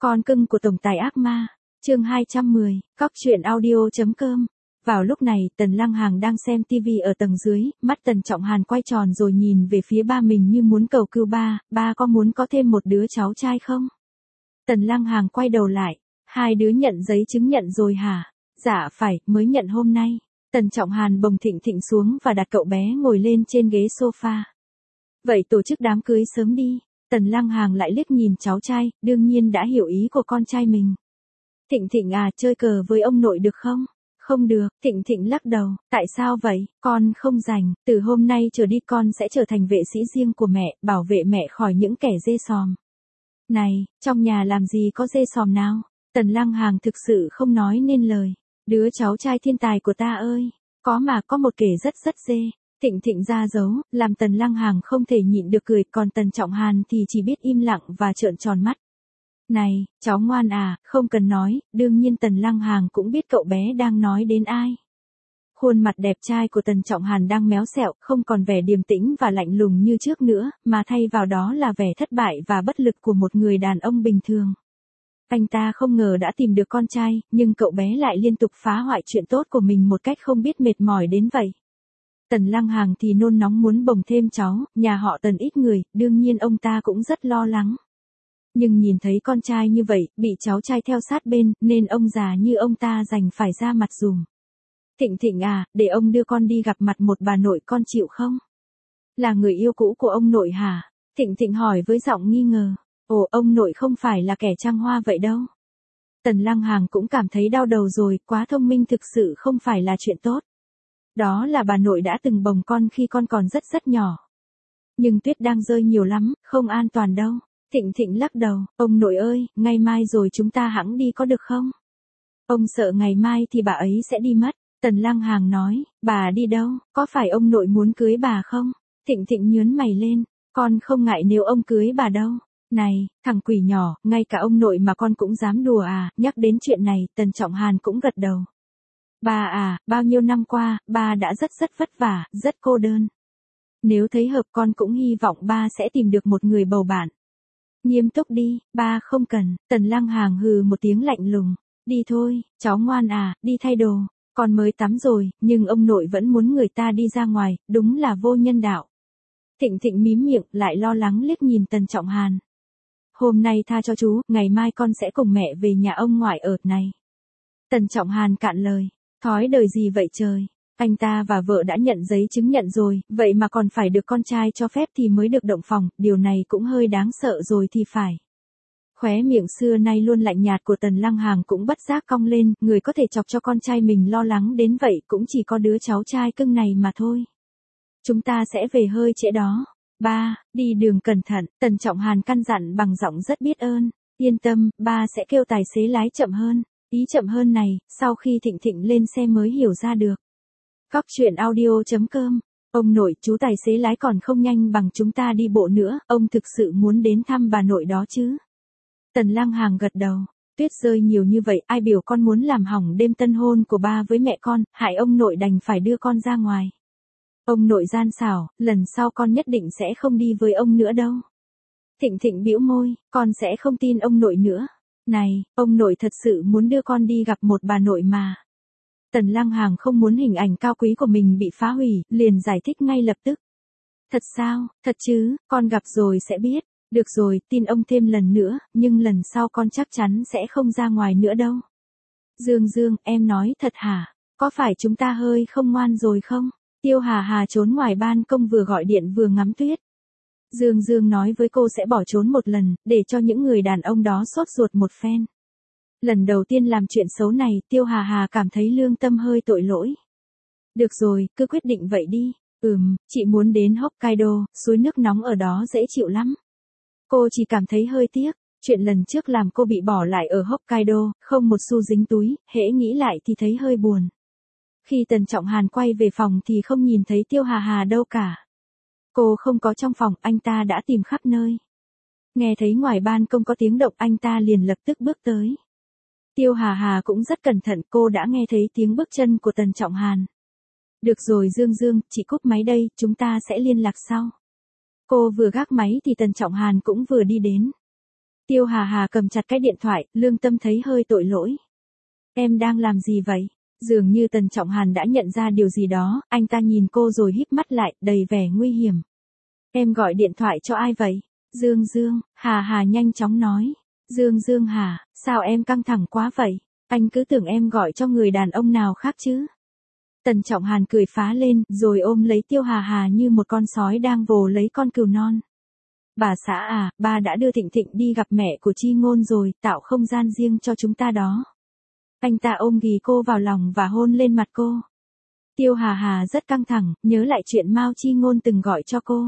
Con cưng của tổng tài ác ma, chương 210, cóc truyện audio.com. Vào lúc này, Tần Lăng Hàng đang xem tivi ở tầng dưới, mắt Tần Trọng Hàn quay tròn rồi nhìn về phía ba mình như muốn cầu cứu ba có muốn có thêm một đứa cháu trai không? Tần Lăng Hàng quay đầu lại, hai đứa nhận giấy chứng nhận rồi hả? Dạ phải, mới nhận hôm nay. Tần Trọng Hàn bồng Thịnh Thịnh xuống và đặt cậu bé ngồi lên trên ghế sofa. Vậy tổ chức đám cưới sớm đi. Tần Lăng Hàng lại liếc nhìn cháu trai, đương nhiên đã hiểu ý của con trai mình. Thịnh Thịnh à, chơi cờ với ông nội được không? Không được, Thịnh Thịnh lắc đầu, tại sao vậy? Con không rảnh, từ hôm nay trở đi con sẽ trở thành vệ sĩ riêng của mẹ, bảo vệ mẹ khỏi những kẻ dê sòm. Này, trong nhà làm gì có dê sòm nào? Tần Lăng Hàng thực sự không nói nên lời. Đứa cháu trai thiên tài của ta ơi, có mà có một kẻ rất dê. Thịnh Thịnh ra dấu, làm Tần Lăng Hàng không thể nhịn được cười, còn Tần Trọng Hàn thì chỉ biết im lặng và trợn tròn mắt. Này, cháu ngoan à, không cần nói, đương nhiên Tần Lăng Hàng cũng biết cậu bé đang nói đến ai. Khuôn mặt đẹp trai của Tần Trọng Hàn đang méo xẹo, không còn vẻ điềm tĩnh và lạnh lùng như trước nữa, mà thay vào đó là vẻ thất bại và bất lực của một người đàn ông bình thường. Anh ta không ngờ đã tìm được con trai, nhưng cậu bé lại liên tục phá hoại chuyện tốt của mình một cách không biết mệt mỏi đến vậy. Tần Lăng Hàng thì nôn nóng muốn bồng thêm cháu, nhà họ Tần ít người, đương nhiên ông ta cũng rất lo lắng. Nhưng nhìn thấy con trai như vậy, bị cháu trai theo sát bên, nên ông già như ông ta đành phải ra mặt dùm. Thịnh Thịnh à, để ông đưa con đi gặp mặt một bà nội, con chịu không? Là người yêu cũ của ông nội hả? Thịnh Thịnh hỏi với giọng nghi ngờ. Ồ, ông nội không phải là kẻ trăng hoa vậy đâu. Tần Lăng Hàng cũng cảm thấy đau đầu rồi, quá thông minh thực sự không phải là chuyện tốt. Đó là bà nội đã từng bồng con khi con còn rất nhỏ. Nhưng tuyết đang rơi nhiều lắm, không an toàn đâu. Thịnh Thịnh lắc đầu, ông nội ơi, ngày mai rồi chúng ta hẵng đi có được không? Ông sợ ngày mai thì bà ấy sẽ đi mất. Tần Lăng Hàng nói, bà đi đâu, có phải ông nội muốn cưới bà không? Thịnh Thịnh nhướng mày lên, con không ngại nếu ông cưới bà đâu. Này, thằng quỷ nhỏ, ngay cả ông nội mà con cũng dám đùa à? Nhắc đến chuyện này, Tần Trọng Hàn cũng gật đầu. Ba à, bao nhiêu năm qua, ba đã rất vất vả, rất cô đơn. Nếu thấy hợp con cũng hy vọng ba sẽ tìm được một người bầu bạn. Nghiêm túc đi, ba không cần. Tần Lăng Hàng hừ một tiếng lạnh lùng. Đi thôi, cháu ngoan à, đi thay đồ. Con mới tắm rồi, nhưng ông nội vẫn muốn người ta đi ra ngoài, đúng là vô nhân đạo. Thịnh Thịnh mím miệng, lại lo lắng liếc nhìn Tần Trọng Hàn. Hôm nay tha cho chú, ngày mai con sẽ cùng mẹ về nhà ông ngoại ở này. Tần Trọng Hàn cạn lời. Thói đời gì vậy trời? Anh ta và vợ đã nhận giấy chứng nhận rồi, vậy mà còn phải được con trai cho phép thì mới được động phòng, điều này cũng hơi đáng sợ rồi thì phải. Khóe miệng xưa nay luôn lạnh nhạt của Tần Lăng Hàng cũng bất giác cong lên, người có thể chọc cho con trai mình lo lắng đến vậy cũng chỉ có đứa cháu trai cưng này mà thôi. Chúng ta sẽ về hơi trễ đó. Ba, đi đường cẩn thận, Tần Trọng Hàn căn dặn bằng giọng rất biết ơn. Yên tâm, ba sẽ kêu tài xế lái chậm hơn. Ý chậm hơn này, sau khi Thịnh Thịnh lên xe mới hiểu ra được. Cóc truyện audio.com. Ông nội, chú tài xế lái còn không nhanh bằng chúng ta đi bộ nữa, ông thực sự muốn đến thăm bà nội đó chứ? Tần Lăng Hàng gật đầu. Tuyết rơi nhiều như vậy, ai biểu con muốn làm hỏng đêm tân hôn của ba với mẹ con, hại ông nội đành phải đưa con ra ngoài. Ông nội gian xảo, lần sau con nhất định sẽ không đi với ông nữa đâu. Thịnh Thịnh bĩu môi, con sẽ không tin ông nội nữa. Này, ông nội thật sự muốn đưa con đi gặp một bà nội mà. Tần Lăng Hàng không muốn hình ảnh cao quý của mình bị phá hủy, liền giải thích ngay lập tức. Thật sao, thật chứ, con gặp rồi sẽ biết. Được rồi, tin ông thêm lần nữa, nhưng lần sau con chắc chắn sẽ không ra ngoài nữa đâu. Dương Dương, em nói thật hả? Có phải chúng ta hơi không ngoan rồi không? Tiêu Hà Hà trốn ngoài ban công vừa gọi điện vừa ngắm tuyết. Dương Dương nói với cô sẽ bỏ trốn một lần, để cho những người đàn ông đó sốt ruột một phen. Lần đầu tiên làm chuyện xấu này, Tiêu Hà Hà cảm thấy lương tâm hơi tội lỗi. Được rồi, cứ quyết định vậy đi. Chị muốn đến Hokkaido, suối nước nóng ở đó dễ chịu lắm. Cô chỉ cảm thấy hơi tiếc, chuyện lần trước làm cô bị bỏ lại ở Hokkaido, không một xu dính túi, hễ nghĩ lại thì thấy hơi buồn. Khi Tần Trọng Hàn quay về phòng thì không nhìn thấy Tiêu Hà Hà đâu cả. Cô không có trong phòng, anh ta đã tìm khắp nơi. Nghe thấy ngoài ban công có tiếng động, anh ta liền lập tức bước tới. Tiêu Hà Hà cũng rất cẩn thận, cô đã nghe thấy tiếng bước chân của Tần Trọng Hàn. Được rồi Dương Dương, chị cúp máy đây, chúng ta sẽ liên lạc sau. Cô vừa gác máy thì Tần Trọng Hàn cũng vừa đi đến. Tiêu Hà Hà cầm chặt cái điện thoại, lương tâm thấy hơi tội lỗi. Em đang làm gì vậy? Dường như Tần Trọng Hàn đã nhận ra điều gì đó, anh ta nhìn cô rồi híp mắt lại, đầy vẻ nguy hiểm. Em gọi điện thoại cho ai vậy? Dương Dương, Hà Hà nhanh chóng nói. Dương Dương hả, sao em căng thẳng quá vậy? Anh cứ tưởng em gọi cho người đàn ông nào khác chứ? Tần Trọng Hàn cười phá lên, rồi ôm lấy Tiêu Hà Hà như một con sói đang vồ lấy con cừu non. Bà xã à, ba đã đưa Thịnh Thịnh đi gặp mẹ của Chi Ngôn rồi, tạo không gian riêng cho chúng ta đó. Anh ta ôm ghì cô vào lòng và hôn lên mặt cô. Tiêu Hà Hà rất căng thẳng, nhớ lại chuyện Mao Chi Ngôn từng gọi cho cô.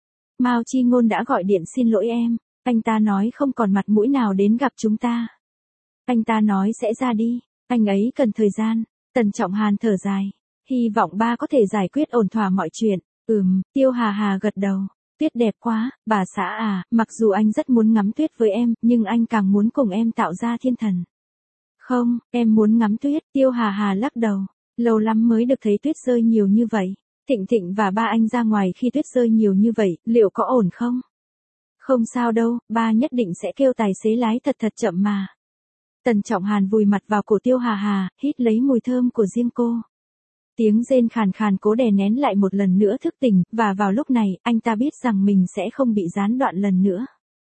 Mao Chi Ngôn đã gọi điện xin lỗi em, anh ta nói không còn mặt mũi nào đến gặp chúng ta. Anh ta nói sẽ ra đi, anh ấy cần thời gian. Tần Trọng Hàn thở dài, hy vọng ba có thể giải quyết ổn thỏa mọi chuyện. Tiêu Hà Hà gật đầu. Tuyết đẹp quá, bà xã à, mặc dù anh rất muốn ngắm tuyết với em, nhưng anh càng muốn cùng em tạo ra thiên thần. Không, em muốn ngắm tuyết, Tiêu Hà Hà lắc đầu. Lâu lắm mới được thấy tuyết rơi nhiều như vậy. Thịnh Thịnh và ba anh ra ngoài khi tuyết rơi nhiều như vậy, liệu có ổn không? Không sao đâu, ba nhất định sẽ kêu tài xế lái thật chậm mà. Tần Trọng Hàn vùi mặt vào cổ Tiêu Hà Hà, hít lấy mùi thơm của riêng cô. Tiếng rên khàn khàn cố đè nén lại một lần nữa thức tỉnh, và vào lúc này, anh ta biết rằng mình sẽ không bị gián đoạn lần nữa.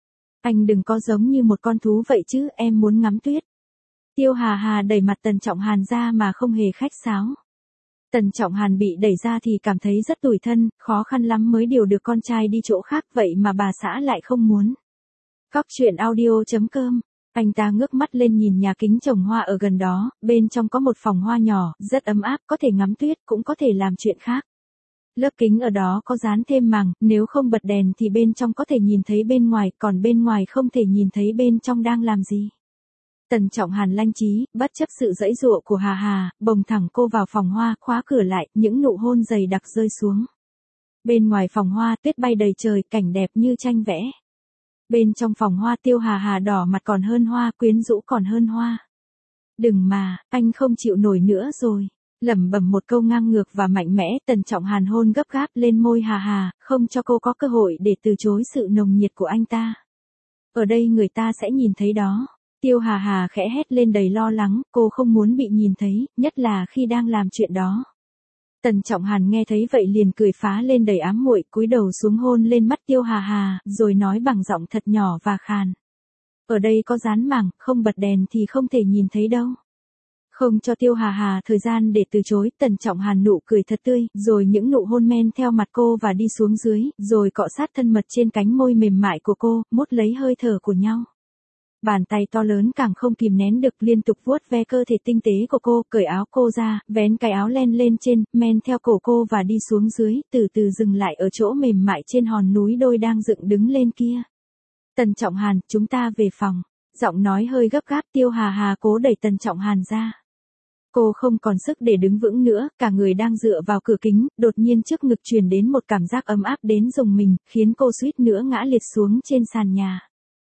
Anh đừng có giống như một con thú vậy chứ, em muốn ngắm tuyết. Tiêu Hà Hà đẩy mặt Tần Trọng Hàn ra mà không hề khách sáo. Tần Trọng Hàn bị đẩy ra thì cảm thấy rất tủi thân, khó khăn lắm mới điều được con trai đi chỗ khác vậy mà bà xã lại không muốn. Cóc truyện audio.com. Anh ta ngước mắt lên nhìn nhà kính trồng hoa ở gần đó, bên trong có một phòng hoa nhỏ, rất ấm áp, có thể ngắm tuyết, cũng có thể làm chuyện khác. Lớp kính ở đó có dán thêm màng, nếu không bật đèn thì bên trong có thể nhìn thấy bên ngoài, còn bên ngoài không thể nhìn thấy bên trong đang làm gì. Tần Trọng Hàn lanh trí, bất chấp sự giãy giụa của Hà Hà, bồng thẳng cô vào phòng hoa, khóa cửa lại, những nụ hôn dày đặc rơi xuống. Bên ngoài phòng hoa, tuyết bay đầy trời, cảnh đẹp như tranh vẽ. Bên trong phòng hoa Tiêu Hà Hà đỏ mặt còn hơn hoa, quyến rũ còn hơn hoa. Đừng mà, anh không chịu nổi nữa rồi. Lẩm bẩm một câu ngang ngược và mạnh mẽ, Tần Trọng Hàn hôn gấp gáp lên môi Hà Hà, không cho cô có cơ hội để từ chối sự nồng nhiệt của anh ta. Ở đây người ta sẽ nhìn thấy đó. Tiêu Hà Hà khẽ hét lên đầy lo lắng, cô không muốn bị nhìn thấy, nhất là khi đang làm chuyện đó. Tần Trọng Hàn nghe thấy vậy liền cười phá lên đầy ám muội, cúi đầu xuống hôn lên mắt Tiêu Hà Hà, rồi nói bằng giọng thật nhỏ và khàn. Ở đây có dán màng, không bật đèn thì không thể nhìn thấy đâu. Không cho Tiêu Hà Hà thời gian để từ chối, Tần Trọng Hàn nụ cười thật tươi, rồi những nụ hôn men theo mặt cô và đi xuống dưới, rồi cọ sát thân mật trên cánh môi mềm mại của cô, mút lấy hơi thở của nhau. Bàn tay to lớn càng không kìm nén được liên tục vuốt ve cơ thể tinh tế của cô, cởi áo cô ra, vén cái áo len lên trên, men theo cổ cô và đi xuống dưới, từ từ dừng lại ở chỗ mềm mại trên hòn núi đôi đang dựng đứng lên kia. Tần Trọng Hàn, chúng ta về phòng. Giọng nói hơi gấp gáp, Tiêu Hà Hà cố đẩy Tần Trọng Hàn ra. Cô không còn sức để đứng vững nữa, cả người đang dựa vào cửa kính, đột nhiên trước ngực truyền đến một cảm giác ấm áp đến rùng mình, khiến cô suýt nữa ngã liệt xuống trên sàn nhà.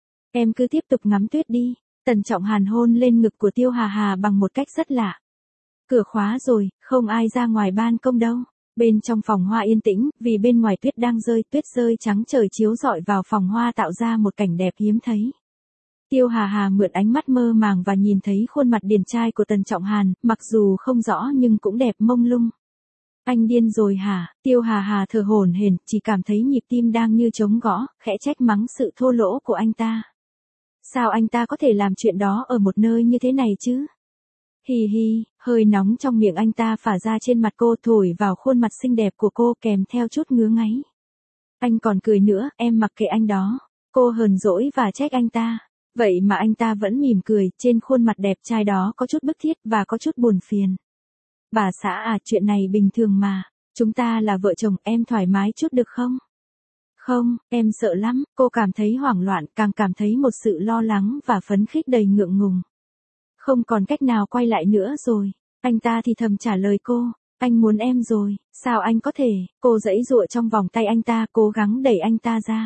Em cứ tiếp tục ngắm tuyết đi. Tần Trọng Hàn hôn lên ngực của Tiêu Hà Hà bằng một cách rất lạ. Cửa khóa rồi, không ai ra ngoài ban công đâu. Bên trong phòng hoa yên tĩnh, vì bên ngoài tuyết đang rơi, tuyết rơi trắng trời chiếu rọi vào phòng hoa tạo ra một cảnh đẹp hiếm thấy. Tiêu Hà Hà mượn ánh mắt mơ màng và nhìn thấy khuôn mặt điển trai của Tần Trọng Hàn, mặc dù không rõ nhưng cũng đẹp mông lung. Anh điên rồi hả? Tiêu Hà Hà thở hổn hển, chỉ cảm thấy nhịp tim đang như trống gõ, khẽ trách mắng sự thô lỗ của anh ta. Sao anh ta có thể làm chuyện đó ở một nơi như thế này chứ? Hì hì, hơi nóng trong miệng anh ta phả ra trên mặt cô, thổi vào khuôn mặt xinh đẹp của cô kèm theo chút ngứa ngáy. Anh còn cười nữa, em mặc kệ anh đó. Cô hờn dỗi và trách anh ta. Vậy mà anh ta vẫn mỉm cười, trên khuôn mặt đẹp trai đó có chút bức thiết và có chút buồn phiền. Bà xã à, chuyện này bình thường mà. Chúng ta là vợ chồng, em thoải mái chút được không? Không, em sợ lắm, cô cảm thấy hoảng loạn, càng cảm thấy một sự lo lắng và phấn khích đầy ngượng ngùng. Không còn cách nào quay lại nữa rồi. Anh ta thì thầm trả lời cô, anh muốn em rồi, sao anh có thể? Cô giãy giụa trong vòng tay anh ta, cố gắng đẩy anh ta ra.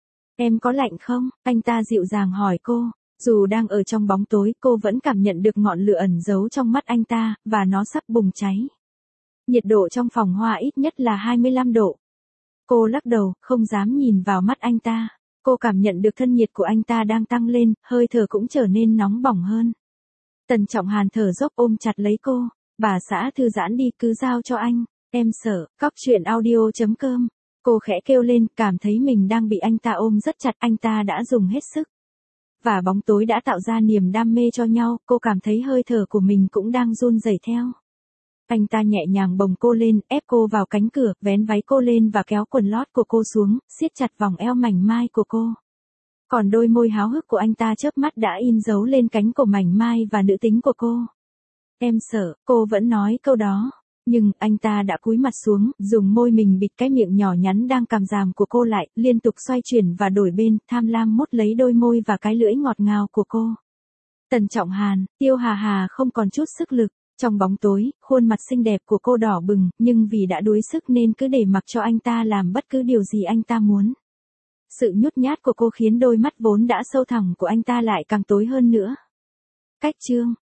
Em có lạnh không? Anh ta dịu dàng hỏi cô. Dù đang ở trong bóng tối, cô vẫn cảm nhận được ngọn lửa ẩn giấu trong mắt anh ta, và nó sắp bùng cháy. Nhiệt độ trong phòng hoa ít nhất là 25 độ. Cô lắc đầu, không dám nhìn vào mắt anh ta. Cô cảm nhận được thân nhiệt của anh ta đang tăng lên, hơi thở cũng trở nên nóng bỏng hơn. Tần Trọng Hàn thở dốc ôm chặt lấy cô. Bà xã thư giãn đi, cứ giao cho anh. Em sợ. Cóc truyện audio.com. Cô khẽ kêu lên, cảm thấy mình đang bị anh ta ôm rất chặt, anh ta đã dùng hết sức. Và bóng tối đã tạo ra niềm đam mê cho nhau, cô cảm thấy hơi thở của mình cũng đang run rẩy theo. Anh ta nhẹ nhàng bồng cô lên, ép cô vào cánh cửa, vén váy cô lên và kéo quần lót của cô xuống, siết chặt vòng eo mảnh mai của cô. Còn đôi môi háo hức của anh ta chớp mắt đã in dấu lên cánh cổ mảnh mai và nữ tính của cô. Em sợ, cô vẫn nói câu đó. Nhưng anh ta đã cúi mặt xuống, dùng môi mình bịt cái miệng nhỏ nhắn đang càm ràm của cô lại, liên tục xoay chuyển và đổi bên, tham lam mút lấy đôi môi và cái lưỡi ngọt ngào của cô. Tần Trọng Hàn, Tiêu Hà Hà không còn chút sức lực. Trong bóng tối, khuôn mặt xinh đẹp của cô đỏ bừng, nhưng vì đã đuối sức nên cứ để mặc cho anh ta làm bất cứ điều gì anh ta muốn. Sự nhút nhát của cô khiến đôi mắt vốn đã sâu thẳm của anh ta lại càng tối hơn nữa. Cách chương